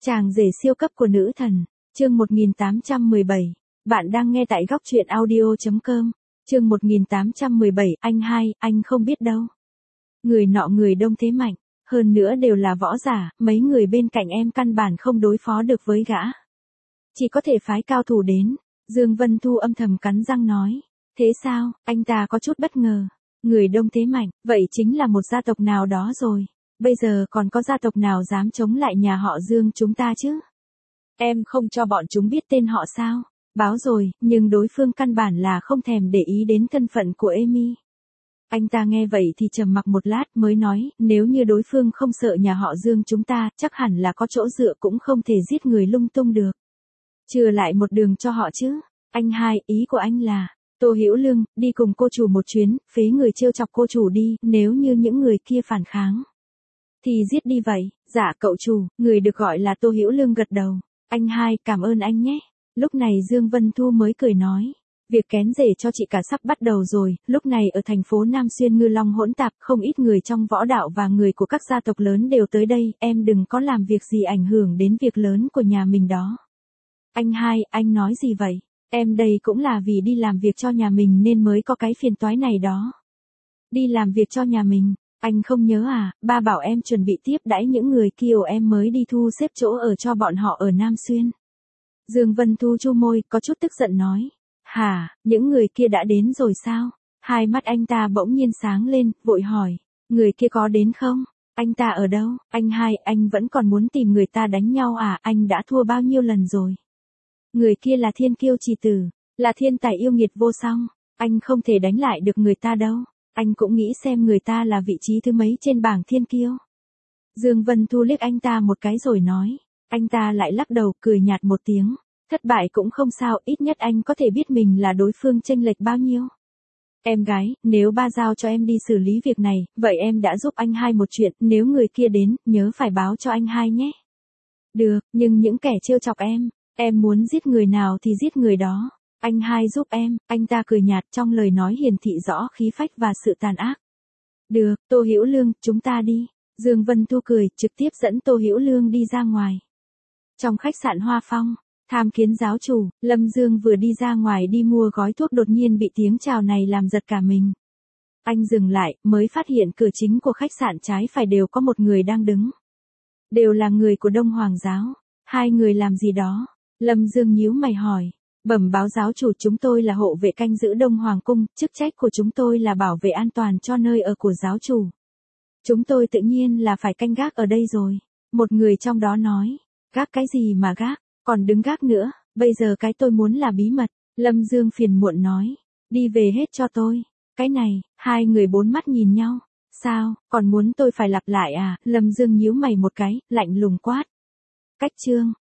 Chàng rể siêu cấp của nữ thần, chương 1817. Bạn đang nghe tại góc truyện audio.com. Chương 1817, anh hai, anh không biết đâu. Người nọ người đông thế mạnh, hơn nữa đều là võ giả, mấy người bên cạnh em căn bản không đối phó được với gã. Chỉ có thể phái cao thủ đến. Dương Vân Thu âm thầm cắn răng nói. Thế sao, anh ta có chút bất ngờ. Người đông thế mạnh, vậy chính là một gia tộc nào đó rồi. Bây giờ còn có gia tộc nào dám chống lại nhà họ Dương chúng ta chứ? Em không cho bọn chúng biết tên họ sao? Báo rồi, nhưng đối phương căn bản là không thèm để ý đến thân phận của Amy. Anh ta nghe vậy thì trầm mặc một lát mới nói, nếu như đối phương không sợ nhà họ Dương chúng ta, chắc hẳn là có chỗ dựa cũng không thể giết người lung tung được. Chừa lại một đường cho họ chứ. Anh hai, ý của anh là, Tô Hữu Lương, đi cùng cô chủ một chuyến, phế người trêu chọc cô chủ đi, nếu như những người kia phản kháng. Thì giết đi vậy. Dạ cậu chủ, người được gọi là Tô Hữu Lương gật đầu. Anh hai, cảm ơn anh nhé. Lúc này Dương Vân Thu mới cười nói. Việc kén rể cho chị cả sắp bắt đầu rồi, lúc này ở thành phố Nam Xuyên Ngư Long hỗn tạp, không ít người trong võ đạo và người của các gia tộc lớn đều tới đây, em đừng có làm việc gì ảnh hưởng đến việc lớn của nhà mình đó. Anh hai, anh nói gì vậy? Em đây cũng là vì đi làm việc cho nhà mình nên mới có cái phiền toái này đó. Đi làm việc cho nhà mình, anh không nhớ à, ba bảo em chuẩn bị tiếp đãi những người kia em mới đi thu xếp chỗ ở cho bọn họ ở Nam Xuyên. Dương Vân Thu chu môi, có chút tức giận nói. Hả, những người kia đã đến rồi sao? Hai mắt anh ta bỗng nhiên sáng lên, vội hỏi. Người kia có đến không? Anh ta ở đâu? Anh hai, anh vẫn còn muốn tìm người ta đánh nhau à? Anh đã thua bao nhiêu lần rồi? Người kia là thiên kiêu trì tử, là thiên tài yêu nghiệt vô song. Anh không thể đánh lại được người ta đâu. Anh cũng nghĩ xem người ta là vị trí thứ mấy trên bảng thiên kiêu. Dương Vân Thu liếc anh ta một cái rồi nói. Anh ta lại lắc đầu cười nhạt một tiếng. Thất bại cũng không sao, ít nhất anh có thể biết mình là đối phương chênh lệch bao nhiêu. Em gái, nếu ba giao cho em đi xử lý việc này, vậy em đã giúp anh hai một chuyện, nếu người kia đến, nhớ phải báo cho anh hai nhé. Được, nhưng những kẻ trêu chọc em muốn giết người nào thì giết người đó. Anh hai giúp em, anh ta cười nhạt trong lời nói hiển thị rõ khí phách và sự tàn ác. Được, Tô Hữu Lương, chúng ta đi. Dương Vân Thu cười, trực tiếp dẫn Tô Hữu Lương đi ra ngoài. Trong khách sạn Hoa Phong, tham kiến giáo chủ, Lâm Dương vừa đi ra ngoài đi mua gói thuốc đột nhiên bị tiếng chào này làm giật cả mình. Anh dừng lại, mới phát hiện cửa chính của khách sạn trái phải đều có một người đang đứng. Đều là người của Đông Hoàng giáo. Hai người làm gì đó? Lâm Dương nhíu mày hỏi. Bẩm báo giáo chủ, chúng tôi là hộ vệ canh giữ Đông Hoàng cung, chức trách của chúng tôi là bảo vệ an toàn cho nơi ở của giáo chủ. Chúng tôi tự nhiên là phải canh gác ở đây rồi. Một người trong đó nói. Gác cái gì mà gác, còn đứng gác nữa, bây giờ cái tôi muốn là bí mật. Lâm Dương phiền muộn nói. Đi về hết cho tôi. Cái này, hai người bốn mắt nhìn nhau. Sao, còn muốn tôi phải lặp lại à? Lâm Dương nhíu mày một cái, lạnh lùng quát. Cách chương.